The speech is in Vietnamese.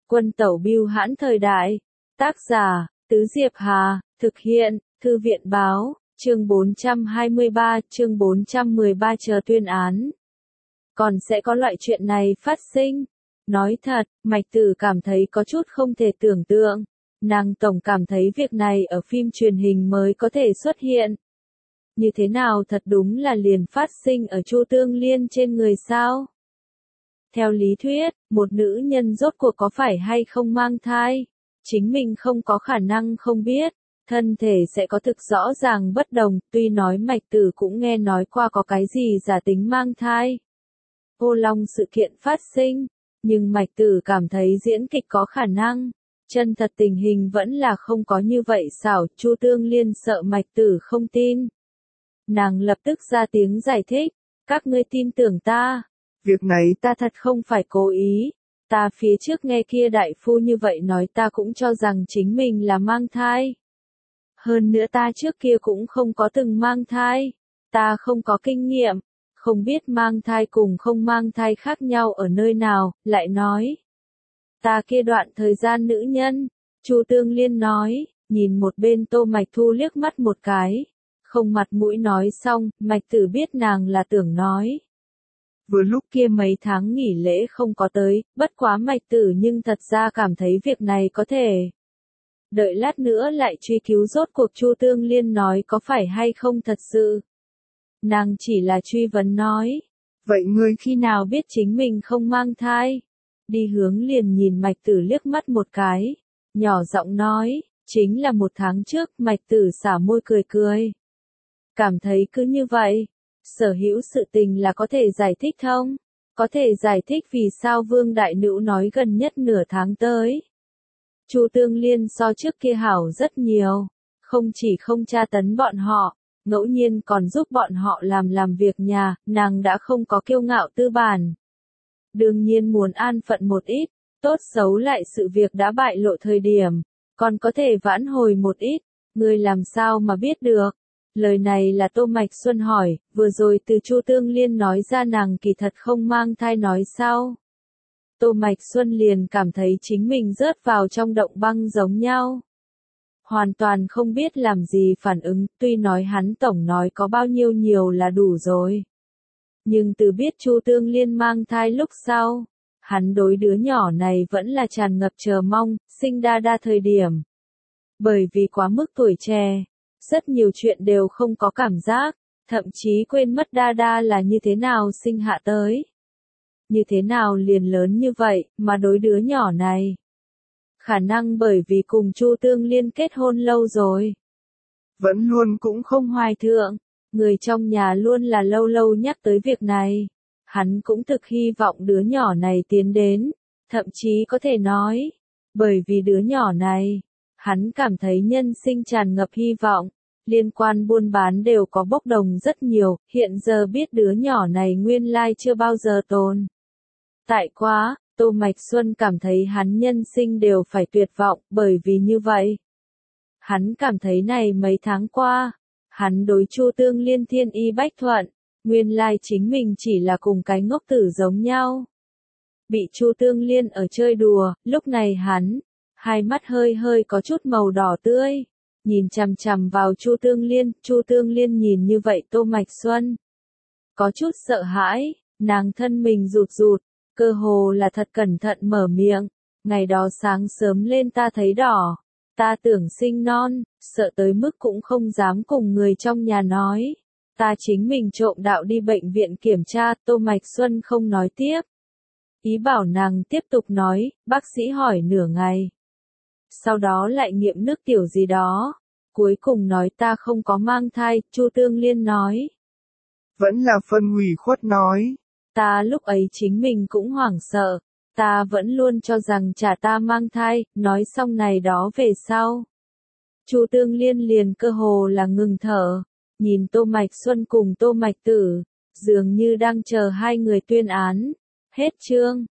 Quân tẩu bưu hãn thời đại. Tác giả, Tứ Diệp Hà, thực hiện, Thư viện báo, chương 423, chương 413 chờ tuyên án. Còn sẽ có loại chuyện này phát sinh. Nói thật, Mạch Tử cảm thấy có chút không thể tưởng tượng. Nàng tổng cảm thấy việc này ở phim truyền hình mới có thể xuất hiện. Như thế nào thật đúng là liền phát sinh ở Chu Tương Liên trên người sao? Theo lý thuyết, một nữ nhân rốt cuộc có phải hay không mang thai? Chính mình không có khả năng không biết. Thân thể sẽ có thực rõ ràng bất đồng, tuy nói Mạch Tử cũng nghe nói qua có cái gì giả tính mang thai. Ô Long sự kiện phát sinh, nhưng Mạch Tử cảm thấy diễn kịch có khả năng. Chân thật tình hình vẫn là không có như vậy xảo, Chu Tương Liên sợ Mạch Tử không tin. Nàng lập tức ra tiếng giải thích, các ngươi tin tưởng ta. Việc này ta thật không phải cố ý. Ta phía trước nghe kia đại phu như vậy nói ta cũng cho rằng chính mình là mang thai. Hơn nữa ta trước kia cũng không có từng mang thai. Ta không có kinh nghiệm. Không biết mang thai cùng không mang thai khác nhau ở nơi nào, lại nói. Ta kia đoạn thời gian nữ nhân. Chu Tương Liên nói, nhìn một bên Tô Mạch Thu liếc mắt một cái. Không mặt mũi nói xong, Mạch Tử biết nàng là tưởng nói. Vừa lúc kia mấy tháng nghỉ lễ không có tới, bất quá Mạch Tử nhưng thật ra cảm thấy việc này có thể. Đợi lát nữa lại truy cứu rốt cuộc Chu Tương Liên nói có phải hay không thật sự. Nàng chỉ là truy vấn nói. Vậy ngươi khi nào biết chính mình không mang thai? Đi hướng liền nhìn Mạch Tử liếc mắt một cái. Nhỏ giọng nói, chính là 1 tháng trước. Mạch Tử xả môi cười cười. Cảm thấy cứ như vậy. Sở hữu sự tình là có thể giải thích không? Có thể giải thích vì sao Vương Đại Nữ nói gần nhất nửa tháng tới. Chu Tương Liên so trước kia hảo rất nhiều. Không chỉ không tra tấn bọn họ, ngẫu nhiên còn giúp bọn họ làm việc nhà, nàng đã không có kiêu ngạo tư bản. Đương nhiên muốn an phận một ít, tốt xấu lại sự việc đã bại lộ thời điểm, còn có thể vãn hồi một ít, người làm sao mà biết được. Lời này là Tô Mạch Xuân hỏi, vừa rồi từ Chu Tương Liên nói ra nàng kỳ thật không mang thai nói sao. Tô Mạch Xuân liền cảm thấy chính mình rớt vào trong động băng giống nhau. Hoàn toàn không biết làm gì phản ứng, tuy nói hắn tổng nói có bao nhiêu nhiều là đủ rồi. Nhưng từ biết Chu Tương Liên mang thai lúc sau, hắn đối đứa nhỏ này vẫn là tràn ngập chờ mong, sinh đa đa thời điểm. Bởi vì quá mức tuổi trẻ, rất nhiều chuyện đều không có cảm giác, thậm chí quên mất đa đa là như thế nào sinh hạ tới. Như thế nào liền lớn như vậy, mà đối đứa nhỏ này. Khả năng bởi vì cùng Chu Tương Liên kết hôn lâu rồi. Vẫn luôn cũng không hoài thượng, người trong nhà luôn là lâu lâu nhắc tới việc này. Hắn cũng thực hy vọng đứa nhỏ này tiến đến, thậm chí có thể nói, bởi vì đứa nhỏ này, hắn cảm thấy nhân sinh tràn ngập hy vọng, liên quan buôn bán đều có bốc đồng rất nhiều, hiện giờ biết đứa nhỏ này nguyên lai chưa bao giờ tồn. Tại quá, Tô Mạch Xuân cảm thấy hắn nhân sinh đều phải tuyệt vọng, bởi vì như vậy. Hắn cảm thấy này mấy tháng qua, hắn đối Chu Tương Liên thiên y bách thuận, nguyên lai chính mình chỉ là cùng cái ngốc tử giống nhau. Bị Chu Tương Liên ở chơi đùa, lúc này hắn, hai mắt hơi hơi có chút màu đỏ tươi, nhìn chằm chằm vào Chu Tương Liên nhìn như vậy Tô Mạch Xuân. Có chút sợ hãi, nàng thân mình rụt rụt, cơ hồ là thật cẩn thận mở miệng, ngày đó sáng sớm lên ta thấy đỏ, ta tưởng sinh non, sợ tới mức cũng không dám cùng người trong nhà nói. Ta chính mình trộm đạo đi bệnh viện kiểm tra, Tô Mạch Xuân không nói tiếp. Ý bảo nàng tiếp tục nói, bác sĩ hỏi nửa ngày. Sau đó lại nghiệm nước tiểu gì đó. Cuối cùng nói ta không có mang thai, Chu Tương Liên nói. Vẫn là phân ủy khuất nói. Ta lúc ấy chính mình cũng hoảng sợ. Ta vẫn luôn cho rằng chả ta mang thai, nói xong này đó về sau. Chu Tương Liên liền cơ hồ là ngừng thở. Nhìn Tô Mạch Xuân cùng Tô Mạch Tử, dường như đang chờ hai người tuyên án. Hết chương.